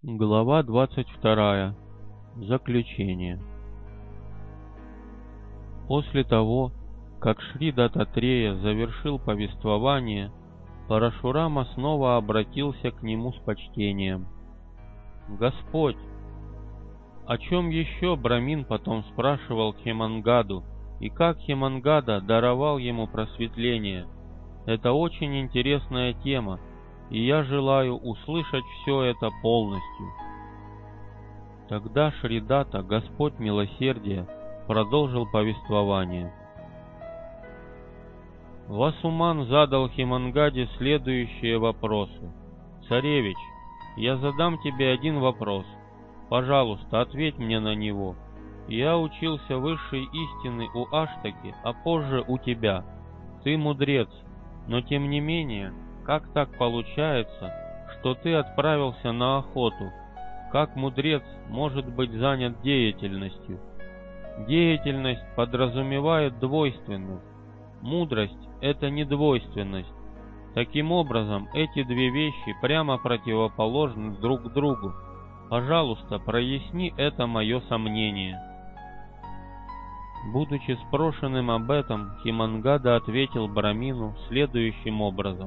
Глава 22. Заключение. После того, как Шри Даттатрея завершил повествование, Парашурама снова обратился к нему с почтением. «Господь!» О чем еще Брамин потом спрашивал Хемангаду, и как Хемангада даровал ему просветление? Это очень интересная тема, и я желаю услышать все это полностью. Тогда Шри Датта, Господь милосердия, продолжил повествование. Васуман задал Хемангаде следующие вопросы. «Царевич, я задам тебе один вопрос. Пожалуйста, ответь мне на него. Я учился высшей истины у Аштаки, а позже у тебя. Ты мудрец, но тем не менее, как так получается, что ты отправился на охоту? Как мудрец может быть занят деятельностью? Деятельность подразумевает двойственность. Мудрость — это не двойственность. Таким образом, эти две вещи прямо противоположны друг другу. Пожалуйста, проясни это мое сомнение». Будучи спрошенным об этом, Хемангада ответил Брамину следующим образом.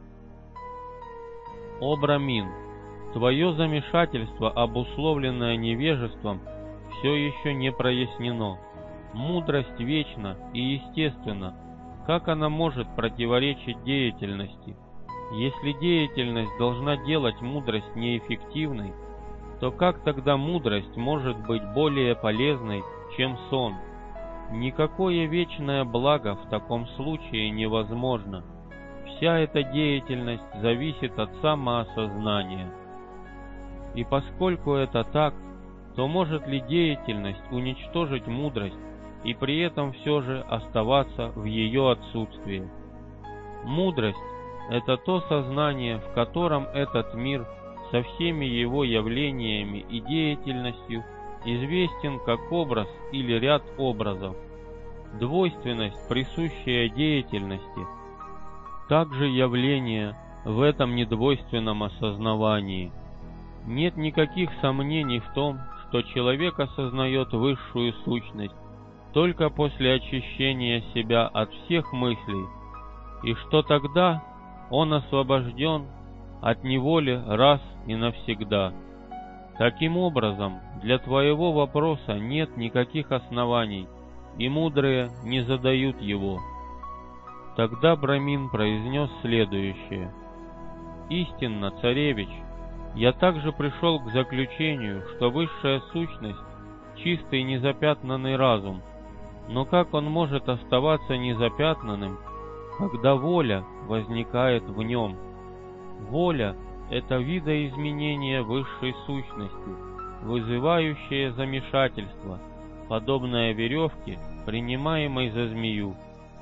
«О Брамин, твое замешательство, обусловленное невежеством, все еще не прояснено. Мудрость вечна и естественна. Как она может противоречить деятельности? Если деятельность должна делать мудрость неэффективной, то как тогда мудрость может быть более полезной, чем сон? Никакое вечное благо в таком случае невозможно. Вся эта деятельность зависит от самоосознания. И поскольку это так, то может ли деятельность уничтожить мудрость и при этом все же оставаться в ее отсутствии? Мудрость — это то сознание, в котором этот мир со всеми его явлениями и деятельностью известен как образ или ряд образов. Двойственность, присущая деятельности, также явление в этом недвойственном осознавании. Нет никаких сомнений в том, что человек осознает высшую сущность только после очищения себя от всех мыслей, и что тогда он освобожден от неволи раз и навсегда. Таким образом, для твоего вопроса нет никаких оснований, и мудрые не задают его». Тогда Брамин произнес следующее. «Истинно, царевич, я также пришел к заключению, что высшая сущность — чистый незапятнанный разум, но как он может оставаться незапятнанным, когда воля возникает в нем? Воля — это видоизменение высшей сущности, вызывающее замешательство, подобное веревке, принимаемой за змею.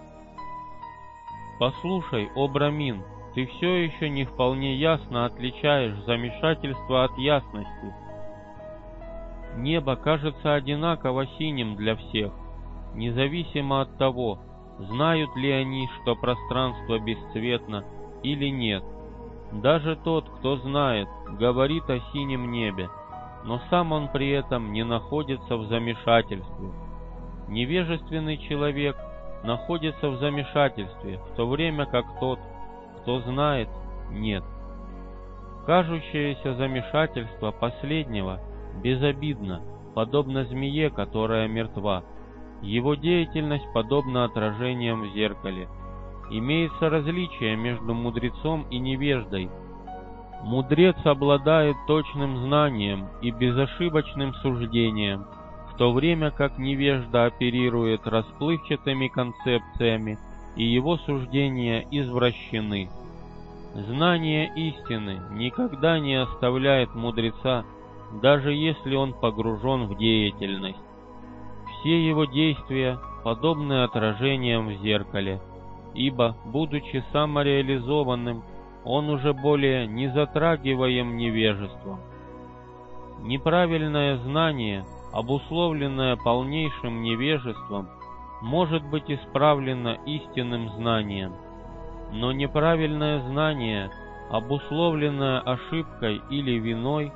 Послушай, о Брамин, ты все еще не вполне ясно отличаешь замешательство от ясности. Небо кажется одинаково синим для всех, независимо от того, знают ли они, что пространство бесцветно или нет. Даже тот, кто знает, говорит о синем небе, но сам он при этом не находится в замешательстве. Невежественный человек находится в замешательстве, в то время как тот, кто знает, нет. Кажущееся замешательство последнего безобидно, подобно змее, которая мертва. Его деятельность подобна отражениям в зеркале. Имеется различие между мудрецом и невеждой. Мудрец обладает точным знанием и безошибочным суждением, в то время как невежда оперирует расплывчатыми концепциями, и его суждения извращены. Знание истины никогда не оставляет мудреца, даже если он погружен в деятельность. Все его действия подобны отражениям в зеркале, ибо, будучи самореализованным, он уже более не затрагиваем невежеством. Неправильное знание, обусловленное полнейшим невежеством, может быть исправлено истинным знанием, но неправильное знание, обусловленное ошибкой или виной,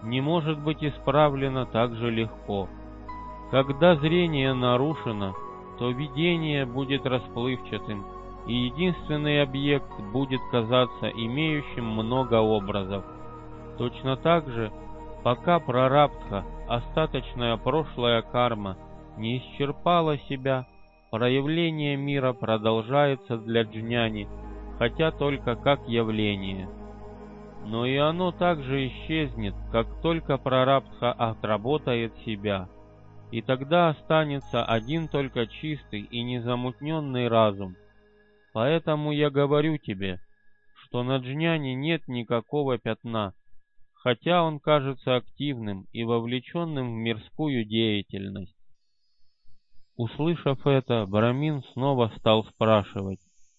не может быть исправлено так же легко. Когда зрение нарушено, то видение будет расплывчатым, и единственный объект будет казаться имеющим много образов. Точно так же, пока прарабдха, остаточная прошлая карма, не исчерпала себя, проявление мира продолжается для джняни, хотя только как явление. Но и оно также исчезнет, как только прарабдха отработает себя, и тогда останется один только чистый и незамутненный разум. Поэтому я говорю тебе, что на джняне нет никакого пятна, хотя он кажется активным и вовлеченным в мирскую деятельность. Услышав это, Брамин снова стал спрашивать: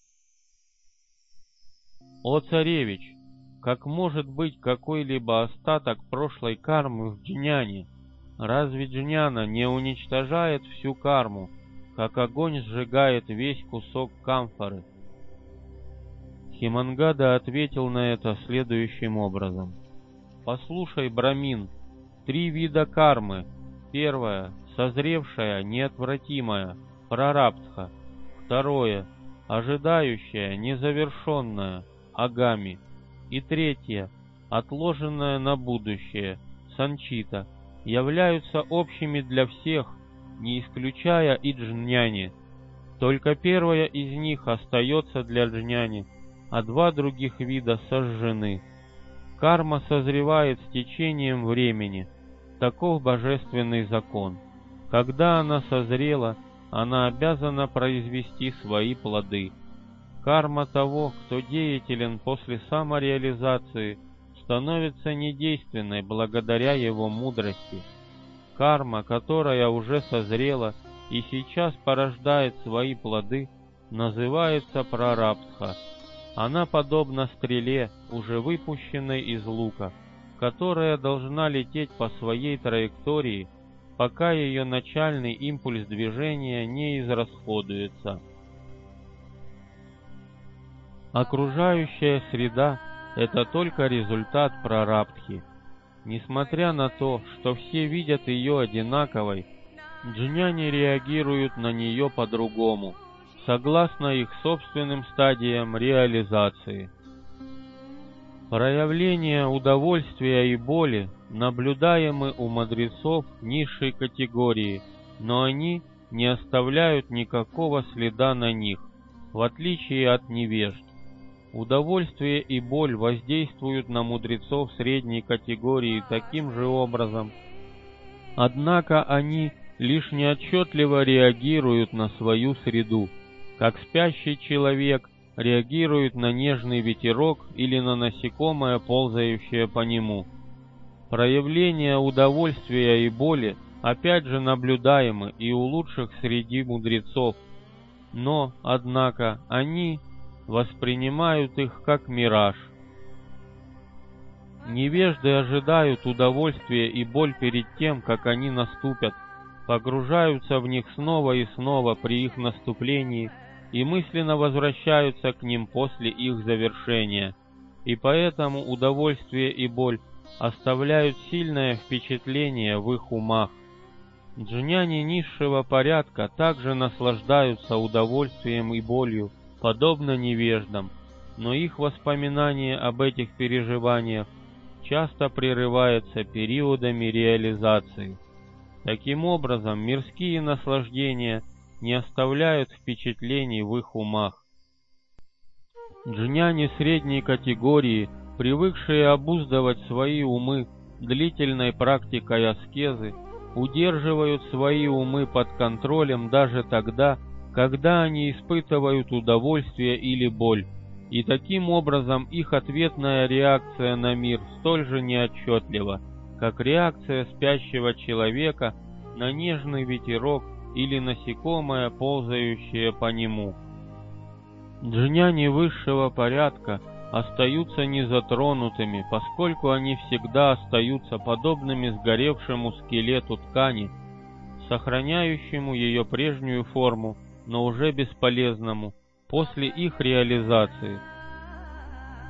«О царевич, как может быть какой-либо остаток прошлой кармы в джняне? Разве джняна не уничтожает всю карму, как огонь сжигает весь кусок камфоры?» Химангада ответил на это следующим образом: «Послушай, Брамин, 3 вида кармы. Первое — созревшая, неотвратимая, прарабдха. Второе — ожидающая, незавершенная, агами. И третье — отложенная на будущее, санчита, являются общими для всех, не исключая и джняни. Только первая из них остается для джняни, а 2 других вида сожжены. Карма созревает с течением времени. Таков божественный закон. Когда она созрела, она обязана произвести свои плоды. Карма того, кто деятелен после самореализации, становится недейственной благодаря его мудрости. Карма, которая уже созрела и сейчас порождает свои плоды, называется прарабдха. Она подобна стреле, уже выпущенной из лука, которая должна лететь по своей траектории, пока ее начальный импульс движения не израсходуется. Окружающая среда — это только результат прарабдхи. Несмотря на то, что все видят ее одинаковой, джняни реагируют на нее по-другому, согласно их собственным стадиям реализации. Проявления удовольствия и боли наблюдаемы у мудрецов низшей категории, но они не оставляют никакого следа на них, в отличие от невежд. Удовольствие и боль воздействуют на мудрецов средней категории таким же образом, однако они лишь неотчетливо реагируют на свою среду, как спящий человек реагирует на нежный ветерок или на насекомое, ползающее по нему. Проявления удовольствия и боли опять же наблюдаемы и у лучших среди мудрецов, но, однако, они воспринимают их как мираж. Невежды ожидают удовольствия и боль перед тем, как они наступят, погружаются в них снова и снова при их наступлении и мысленно возвращаются к ним после их завершения, и поэтому удовольствие и боль оставляют сильное впечатление в их умах. Джняни низшего порядка также наслаждаются удовольствием и болью, подобно невеждам, но их воспоминание об этих переживаниях часто прерывается периодами реализации. Таким образом, мирские наслаждения не оставляют впечатлений в их умах. Джняни средней категории, привыкшие обуздывать свои умы длительной практикой аскезы, удерживают свои умы под контролем даже тогда, когда они испытывают удовольствие или боль, и таким образом их ответная реакция на мир столь же неотчетлива, как реакция спящего человека на нежный ветерок или насекомое, ползающее по нему. Джняни высшего порядка остаются незатронутыми, поскольку они всегда остаются подобными сгоревшему скелету ткани, сохраняющему ее прежнюю форму, но уже бесполезному после их реализации.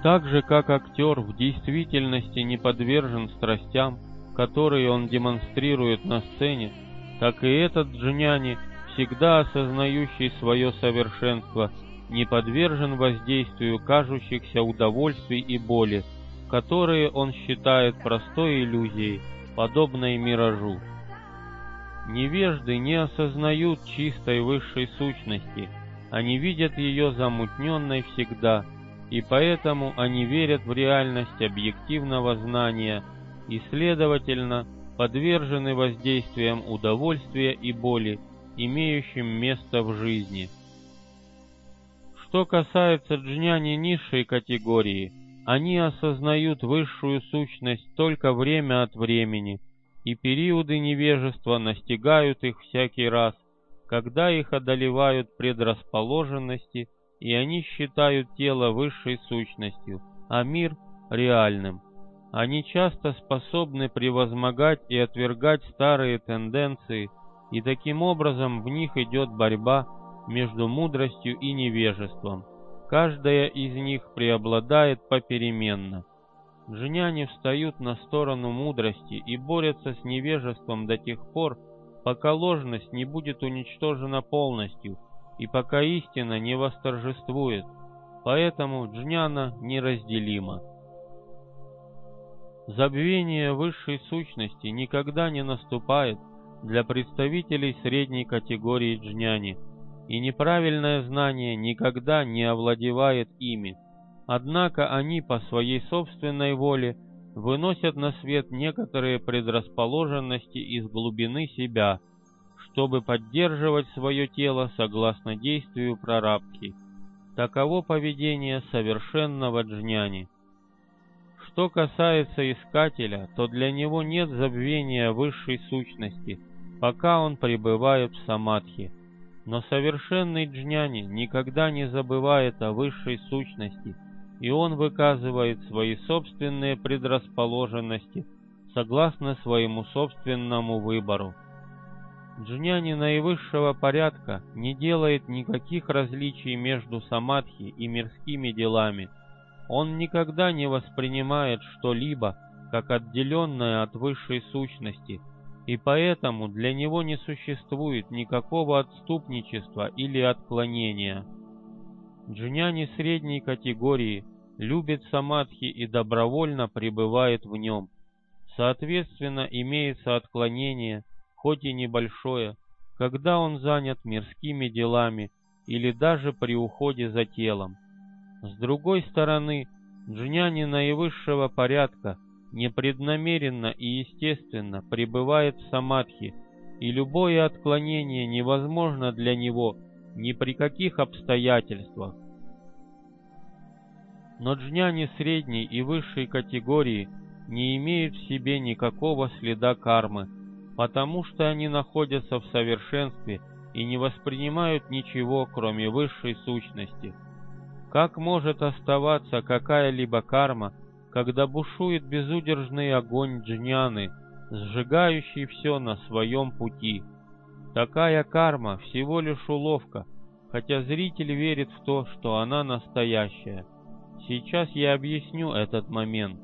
Так же, как актер в действительности не подвержен страстям, которые он демонстрирует на сцене, так и этот джняни, всегда осознающий свое совершенство, не подвержен воздействию кажущихся удовольствий и боли, которые он считает простой иллюзией, подобной миражу. Невежды не осознают чистой высшей сущности, они видят ее замутненной всегда, и поэтому они верят в реальность объективного знания и, следовательно, подвержены воздействиям удовольствия и боли, имеющим место в жизни. Что касается джняни низшей категории, они осознают высшую сущность только время от времени, и периоды невежества настигают их всякий раз, когда их одолевают предрасположенности, и они считают тело высшей сущностью, а мир — реальным. Они часто способны превозмогать и отвергать старые тенденции, и таким образом в них идет борьба между мудростью и невежеством. Каждая из них преобладает попеременно. Джняни встают на сторону мудрости и борются с невежеством до тех пор, пока ложность не будет уничтожена полностью и пока истина не восторжествует. Поэтому джняна неразделима. Забвение высшей сущности никогда не наступает для представителей средней категории джняни, и неправильное знание никогда не овладевает ими. Однако они по своей собственной воле выносят на свет некоторые предрасположенности из глубины себя, чтобы поддерживать свое тело согласно действию прарабдхи. Таково поведение совершенного джняни. Что касается искателя, то для него нет забвения высшей сущности, пока он пребывает в самадхи. Но совершенный джняни никогда не забывает о высшей сущности, и он выказывает свои собственные предрасположенности согласно своему собственному выбору. Джняни наивысшего порядка не делает никаких различий между самадхи и мирскими делами. Он никогда не воспринимает что-либо как отделенное от высшей сущности, и поэтому для него не существует никакого отступничества или отклонения. Джняни средней категории любит самадхи и добровольно пребывает в нем. Соответственно, имеется отклонение, хоть и небольшое, когда он занят мирскими делами или даже при уходе за телом. С другой стороны, джняни наивысшего порядка непреднамеренно и естественно пребывает в самадхи, и любое отклонение невозможно для него ни при каких обстоятельствах. Но джняни средней и высшей категории не имеют в себе никакого следа кармы, потому что они находятся в совершенстве и не воспринимают ничего, кроме высшей сущности. Как может оставаться какая-либо карма, когда бушует безудержный огонь джняны, сжигающий все на своем пути? Такая карма всего лишь уловка, хотя зритель верит в то, что она настоящая. Сейчас я объясню этот момент.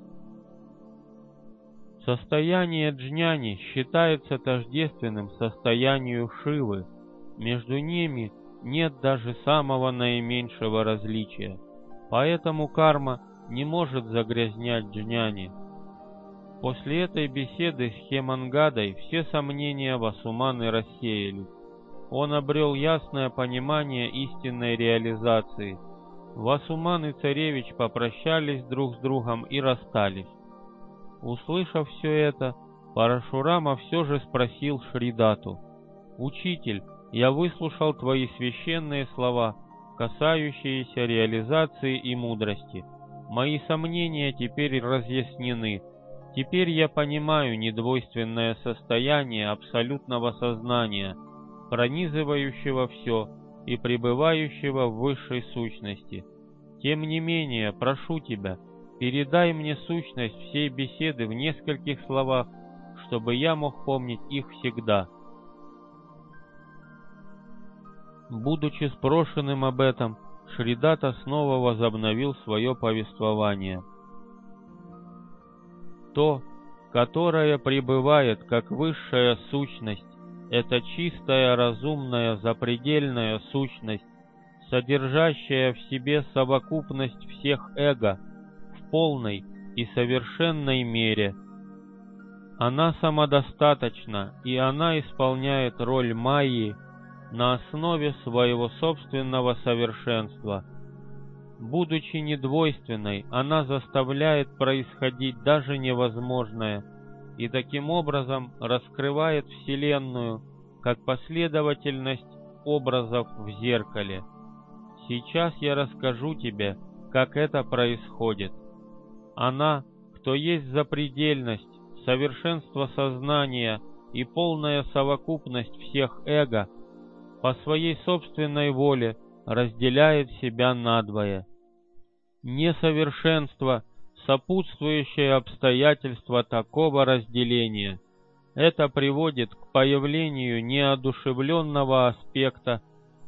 Состояние джняни считается тождественным состоянию Шивы. Между ними нет даже самого наименьшего различия, поэтому карма не может загрязнять джняни. После этой беседы с Хемангадой все сомнения Васуманы рассеялись. Он обрел ясное понимание истинной реализации. Васуман и царевич попрощались друг с другом и расстались. Услышав все это, Парашурама все же спросил Шридату: «Учитель, я выслушал твои священные слова, касающиеся реализации и мудрости. Мои сомнения теперь разъяснены. Теперь я понимаю недвойственное состояние абсолютного сознания, пронизывающего все и пребывающего в высшей сущности. Тем не менее, прошу тебя, передай мне сущность всей беседы в нескольких словах, чтобы я мог помнить их всегда». Будучи спрошенным об этом, Шридата снова возобновил свое повествование. То, которое пребывает как высшая сущность, это чистая, разумная, запредельная сущность, содержащая в себе совокупность всех эго в полной и совершенной мере. Она самодостаточна, и она исполняет роль майи на основе своего собственного совершенства. Будучи недвойственной, она заставляет происходить даже невозможное, и таким образом раскрывает Вселенную как последовательность образов в зеркале. Сейчас я расскажу тебе, как это происходит. Она, кто есть запредельность, совершенство сознания и полная совокупность всех эго, по своей собственной воле разделяет себя надвое. Несовершенство — сопутствующее обстоятельство такого разделения. Это приводит к появлению неодушевленного аспекта,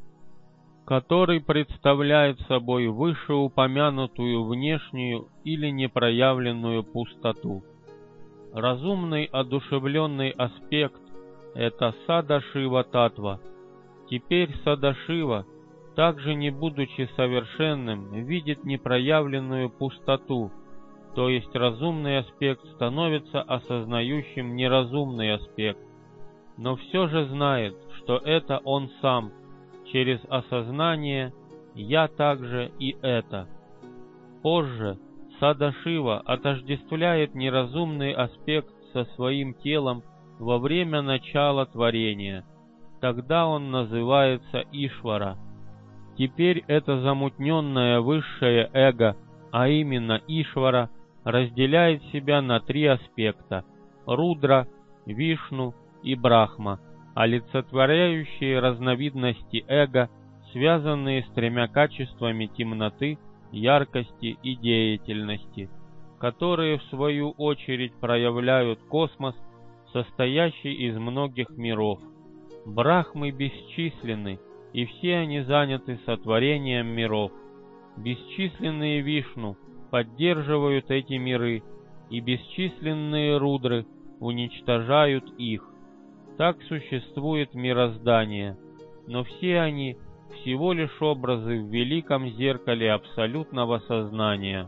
который представляет собой вышеупомянутую внешнюю или непроявленную пустоту. Разумный одушевленный аспект — это Садашива-татва. Теперь Садашива, также не будучи совершенным, видит непроявленную пустоту, то есть разумный аспект становится осознающим неразумный аспект, но все же знает, что это он сам, через осознание «я также и это». Позже Садашива отождествляет неразумный аспект со своим телом во время начала творения. Тогда он называется Ишвара. Теперь это замутненное высшее эго, а именно Ишвара, разделяет себя на три аспекта – Рудра, Вишну и Брахма, олицетворяющие разновидности эго, связанные с тремя качествами темноты, яркости и деятельности, которые в свою очередь проявляют космос, состоящий из многих миров. Брахмы бесчисленны, и все они заняты сотворением миров. Бесчисленные Вишну поддерживают эти миры, и бесчисленные Рудры уничтожают их. Так существует мироздание, но все они всего лишь образы в великом зеркале абсолютного сознания.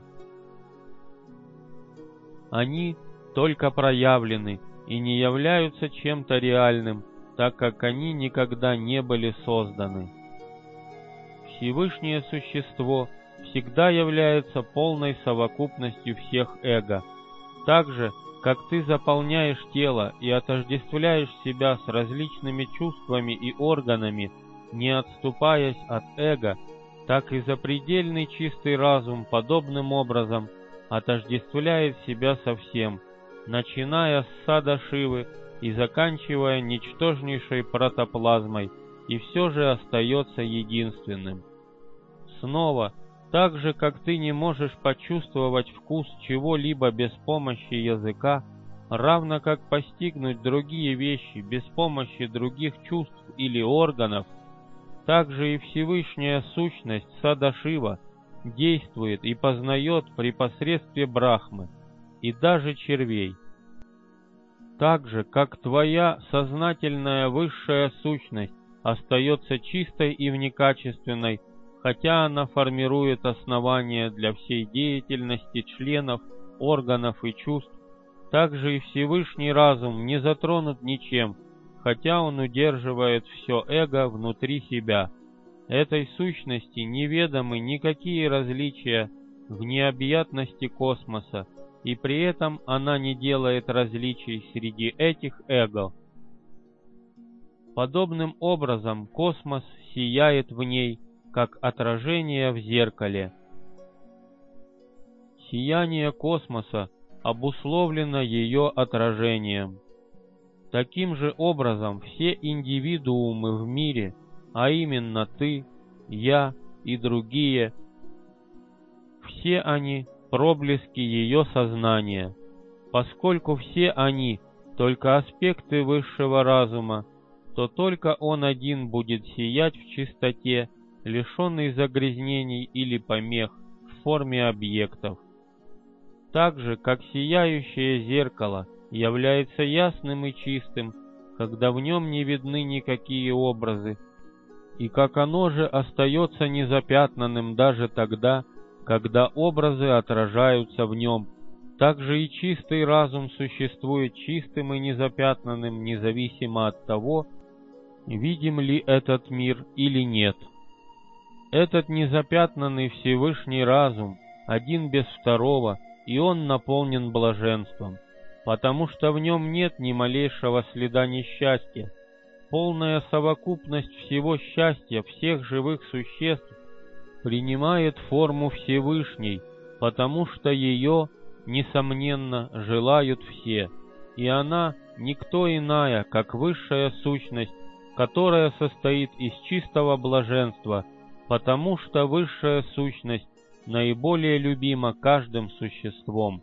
Они только проявлены и не являются чем-то реальным, так как они никогда не были созданы. Всевышнее Существо всегда является полной совокупностью всех эго. Так же, как ты заполняешь тело и отождествляешь себя с различными чувствами и органами, не отступаясь от эго, так и запредельный чистый разум подобным образом отождествляет себя со всем, начиная с Садашивы и заканчивая ничтожнейшей протоплазмой, и все же остается единственным. Снова, так же, как ты не можешь почувствовать вкус чего-либо без помощи языка, равно как постигнуть другие вещи без помощи других чувств или органов, так же и Всевышняя Сущность Садашива действует и познает при посредстве Брахмы и даже червей. Так же, как твоя сознательная высшая сущность остается чистой и внекачественной, хотя она формирует основания для всей деятельности членов, органов и чувств, так же и Всевышний разум не затронут ничем, хотя он удерживает все эго внутри себя. Этой сущности неведомы никакие различия в необъятности космоса, и при этом она не делает различий среди этих эго. Подобным образом космос сияет в ней, как отражение в зеркале. Сияние космоса обусловлено ее отражением. Таким же образом все индивидуумы в мире, а именно ты, я и другие, все они проблески ее сознания. Поскольку все они только аспекты высшего разума, то только он один будет сиять в чистоте лишенный загрязнений или помех в форме объектов. Так же, как сияющее зеркало является ясным и чистым, когда в нем не видны никакие образы, и как оно же остается незапятнанным даже тогда, когда образы отражаются в нем, так же и чистый разум существует чистым и незапятнанным, независимо от того, видим ли этот мир или нет. Этот незапятнанный Всевышний разум один без второго, и он наполнен блаженством, потому что в нем нет ни малейшего следа несчастья. Полная совокупность всего счастья всех живых существ принимает форму Всевышней, потому что ее, несомненно, желают все, и она никто иная, как высшая сущность, которая состоит из чистого блаженства, потому что высшая сущность наиболее любима каждым существом.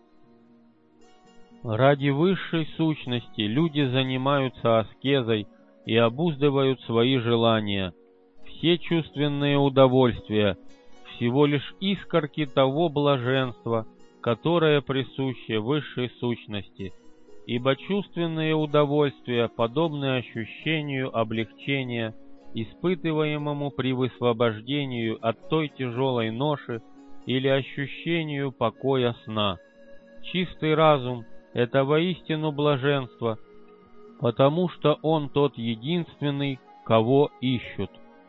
Ради высшей сущности люди занимаются аскезой и обуздывают свои желания. Все чувственные удовольствия – всего лишь искорки того блаженства, которое присуще высшей сущности, ибо чувственные удовольствия подобны ощущению облегчения, испытываемому при высвобождении от той тяжелой ноши или ощущению покоя сна. Чистый разум – это воистину блаженство, потому что он тот единственный, кого ищут.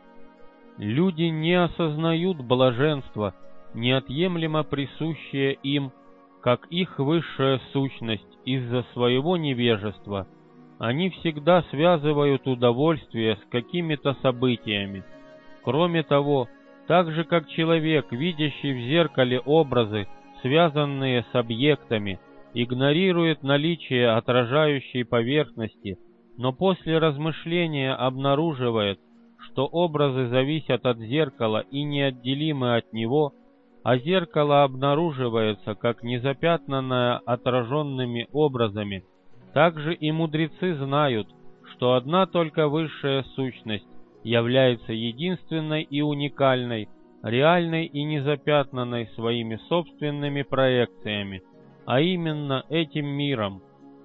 Люди не осознают блаженство, неотъемлемо присущее им, как их высшая сущность, из-за своего невежества. Они всегда связывают удовольствие с какими-то событиями. Кроме того, так же как человек, видящий в зеркале образы, связанные с объектами, игнорирует наличие отражающей поверхности, но после размышления обнаруживает, что образы зависят от зеркала и неотделимы от него, а зеркало обнаруживается как незапятнанное отраженными образами, также и мудрецы знают, что одна только высшая сущность является единственной и уникальной, реальной и незапятнанной своими собственными проекциями, а именно этим миром.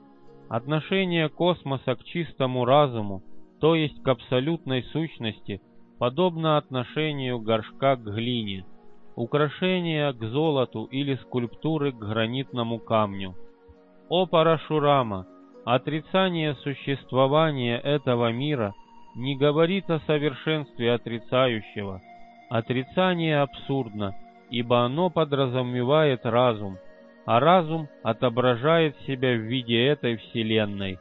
Отношение космоса к чистому разуму, то есть к абсолютной сущности, подобно отношению горшка к глине, украшения к золоту или скульптуры к гранитному камню. О Парашурама! Отрицание существования этого мира не говорит о совершенстве отрицающего. Отрицание абсурдно, ибо оно подразумевает разум, а разум отображает себя в виде этой вселенной.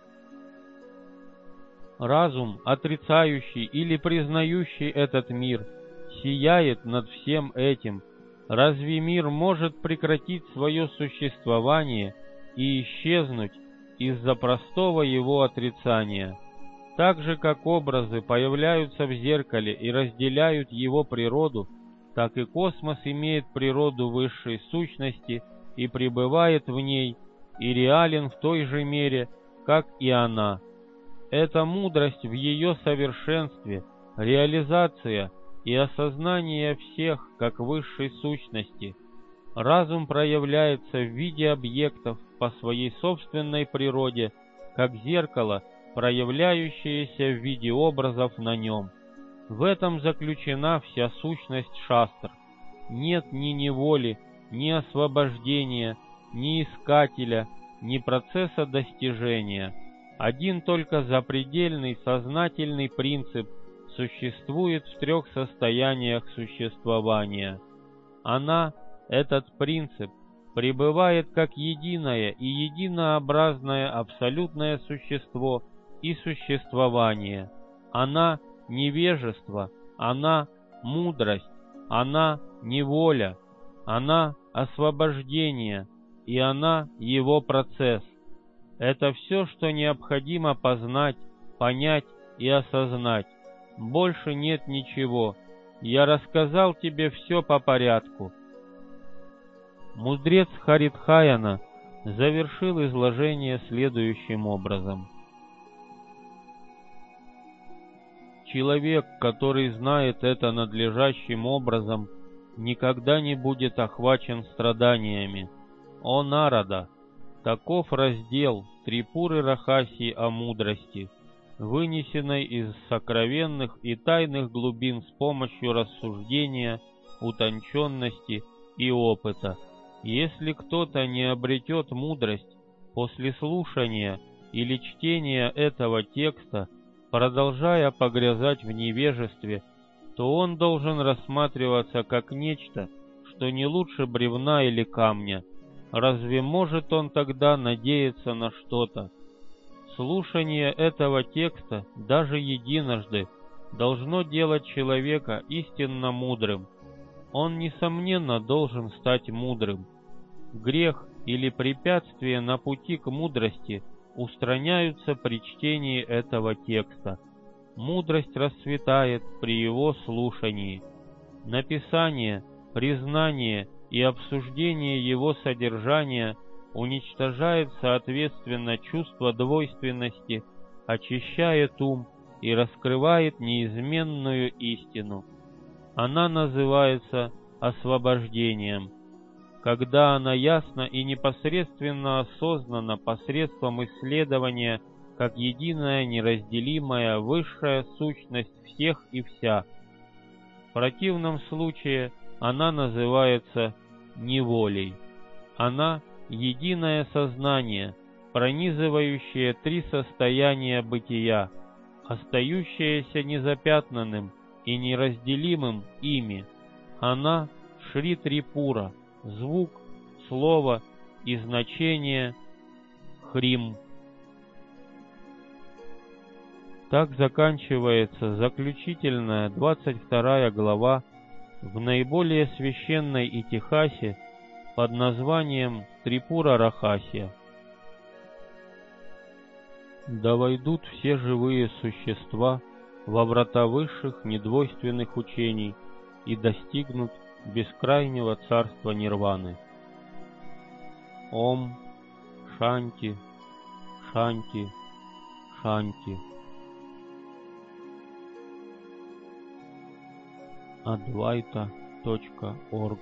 Разум, отрицающий или признающий этот мир, сияет над всем этим. Разве мир может прекратить свое существование и исчезнуть из-за простого его отрицания? Так же, как образы появляются в зеркале и разделяют его природу, так и космос имеет природу высшей сущности и пребывает в ней, и реален в той же мере, как и она. Это мудрость в ее совершенстве, реализация и осознание всех как высшей сущности. Разум проявляется в виде объектов по своей собственной природе, как зеркало, проявляющееся в виде образов на нем. В этом заключена вся сущность шастр. Нет ни неволи, ни освобождения, ни искателя, ни процесса достижения. Один только запредельный сознательный принцип существует в трех состояниях существования. Она, этот принцип, пребывает как единое и единообразное абсолютное существо и существование. Она – невежество, она – мудрость, она – неволя, она – освобождение, и она – его процесс. Это все, что необходимо познать, понять и осознать. Больше нет ничего. Я рассказал тебе все по порядку. Мудрец Харидхаяна завершил изложение следующим образом. Человек, который знает это надлежащим образом, никогда не будет охвачен страданиями. О Нарада! Таков раздел Трипуры Рахаси о мудрости, вынесенной из сокровенных и тайных глубин с помощью рассуждения, утонченности и опыта. Если кто-то не обретет мудрость после слушания или чтения этого текста, продолжая погрязать в невежестве, то он должен рассматриваться как нечто, что не лучше бревна или камня. Разве может он тогда надеяться на что-то? Слушание этого текста, даже единожды, должно делать человека истинно мудрым. Он, несомненно, должен стать мудрым. Грех или препятствие на пути к мудрости устраняются при чтении этого текста. Мудрость расцветает при его слушании. Написание, признание и обсуждение его содержания уничтожает соответственно чувство двойственности, очищает ум и раскрывает неизменную истину. Она называется освобождением. Когда она ясно и непосредственно осознана посредством исследования как единая неразделимая высшая сущность всех и вся. В противном случае она называется неволей. Она — единое сознание, пронизывающее три состояния бытия, остающееся незапятнанным и неразделимым ими. Она — Шри Трипура, звук, слово и значение Хрим. Так заканчивается заключительная 22 глава в наиболее священной итихасе под названием Трипура Рахасия. Да войдут все живые существа во врата высших недвойственных учений и достигнут бескрайнего царства Нирваны. Ом Шанти, Шанти, Шанти. Advaita.org.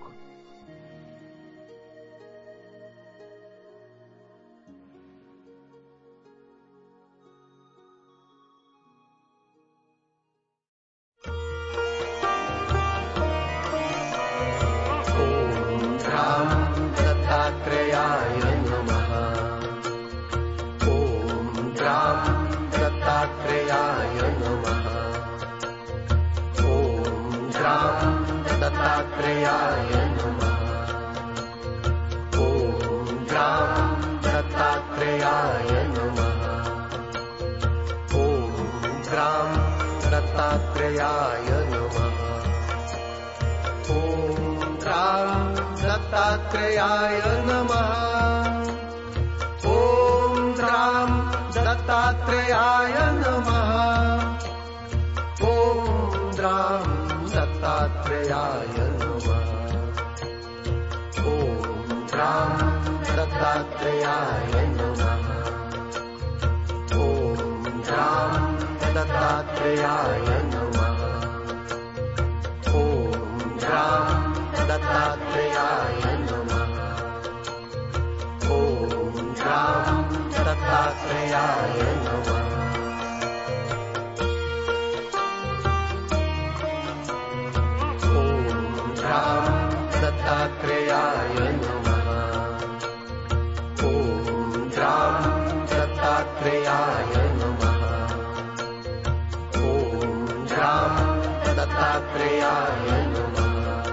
दत्तात्रेयाय नमः। ॐ ग्राम दत्तात्रेयाय नमः। ॐ ग्राम दत्तात्रेयाय नमः। ॐ ग्राम दत्तात्रेयाय नमः। ॐ ग्राम दत्तात्रेयाय नमः। ॐ ग्राम दत्तात्रेयाय नमः। ॐ ग्राम दत्तात्रेयाय नमः। ॐ ग्राम दत्तात्रेयाय नमः। ॐ ग्राम दत्तात्रेयाय नमः। ॐ ग्राम दत्तात्रेयाय नमः।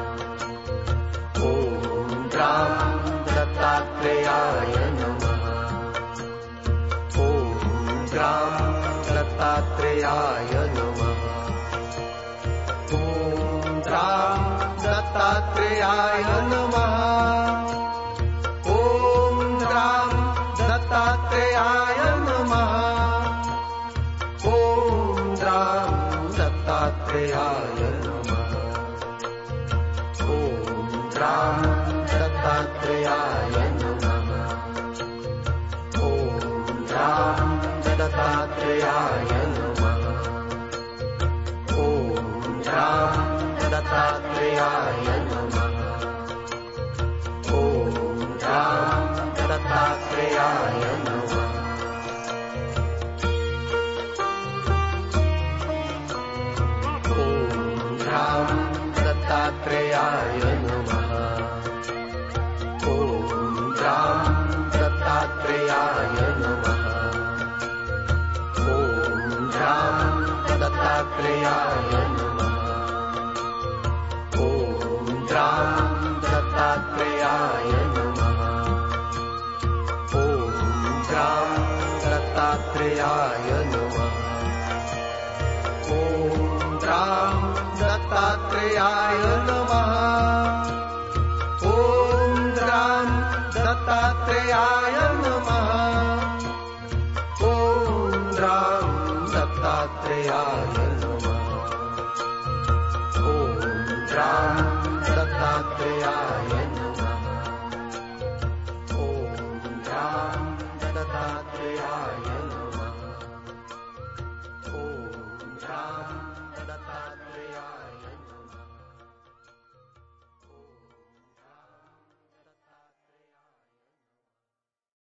ॐ ग्राम दत्तात्रेयाय नमः। ॐ ग्राम दत्तात्रेयाय नमः। ॐ ग्राम दत्तात्रेयाय नमः। ॐ ग्राम दत्तात्रेयाय नमः। ॐ ग्राम दत्तात्रेयाय नमः। ॐ ग्राम दत्तात्रेयाय नमः। ॐ ग्राम दत्तात्रेयाय नमः। ॐ दत्तात्रेयाय नमः। ॐ राम दत्तात्रेयाय नमः। ॐ राम दत्तात्रेयाय नमः। ॐ राम दत्तात्रेयाय नमः। ॐ राम दत्तात्रेयाय नमः। ॐ राम दत्तात्रेयाय नमः। ॐ राम दत्तात्रेयाय नमः। ॐ राम दत्तात्रेयाय नमः। ॐ राम दत्तात्रेयाय नमः। ॐ राम दत्तात्रेयाय नमः। ॐ राम दत्तात्रेयाय नमः। ॐ राम दत्तात्रेयाय नमः। ॐ राम दत्तात्रेयाय